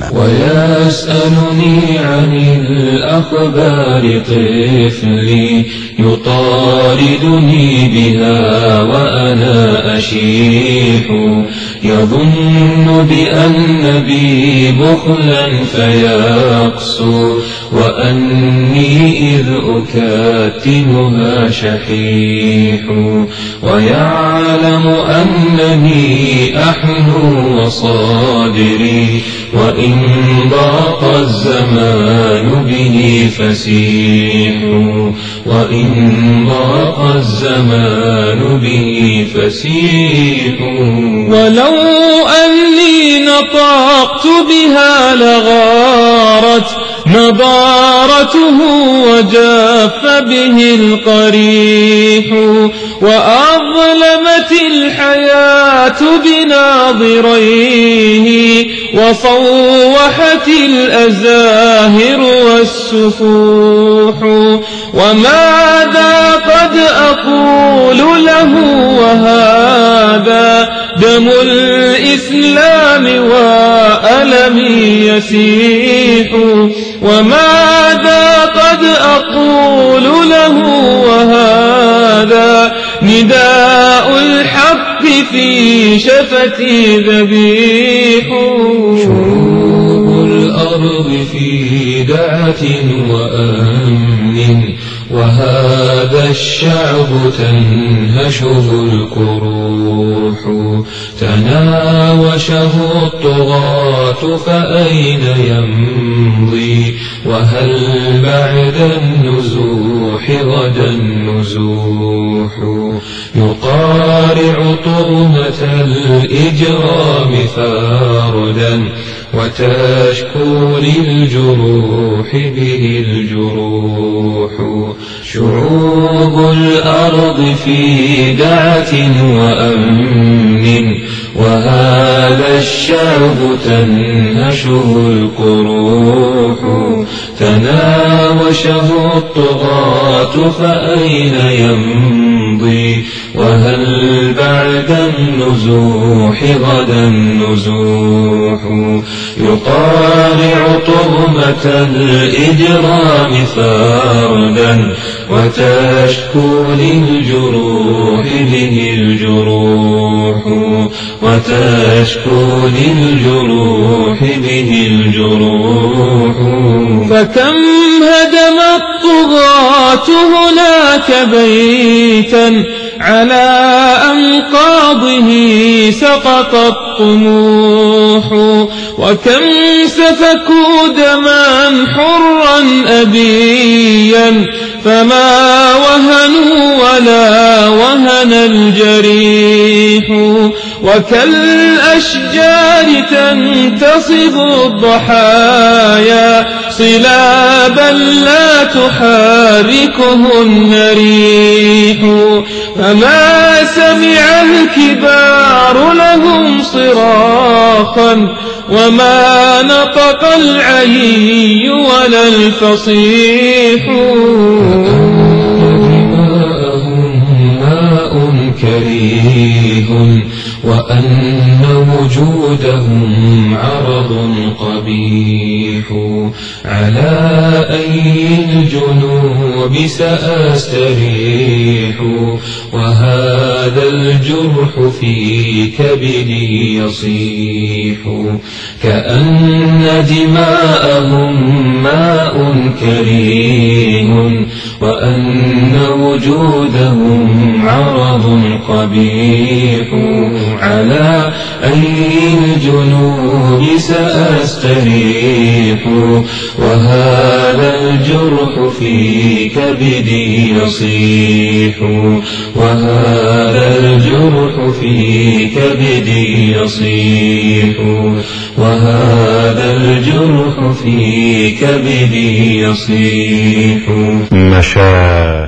ويسألني عن الأخبار طفلي يطاردني بها وأنا أشيح يظن بأن بي بخلا فيقسو وأني إذ أكاتمها شحيح ويعلم أنني أحنو وصادري وإن ضاق الزمان به فسيح وإن ضاق الزمان به فسيح ولو أني نطقت بها لغارت نضارته وجاف به القريح وأظلمت الحياة بناظريه وصوحت الأزاهر والسفوح وماذا قد أقول له وهذا دم الإسلام وألمي يسيح وماذا قد أقول له وهذا نداء الحق في شفتي ذبيح شعوب الأرض في دعة وأمن وهذا الشعب تنهشه الكروح تناوشه الطغاة فأين يمضي وهل بعد النزوح غدا النزوح يقارع طغمة الإجرام فاردا وتشكو للجروح به الجروح شعوب الأرض في دعة وأمن وهذا الشعب تنهشه الكروح تناوشه الطغاة فأين يمضي وهل بعد النزوح غدا النزوح يقارع طغمة الإجرام فاردا وتشكو للجروح به الجروح وتشكو للجروح به الجروح فكم هدم الطغاة هناك بيتا على أنقاضه سقط الطموح وكم سفكوا دما حرا أبيا فما وهنوا ولا وهن الجريح وكالأشجار تنتصب الضحايا صلابا لا تحركهن ريح فما سمع الكبار لهم صراخا وما نطق العيي ولا الفصيح كريه وأن وجودهم عرض قبيح على أي الجنوب سأستريح وهذا الجرح في كبدي يصيح كأن دماءهم ماء كريه وأن وجودهم عرض قبيح على أي الجنوب سأستريح وهذا الجرح في كبدي يصيح وهذا الجرح في كبدي يصيح وهذا الجرح في كبدي يصيح.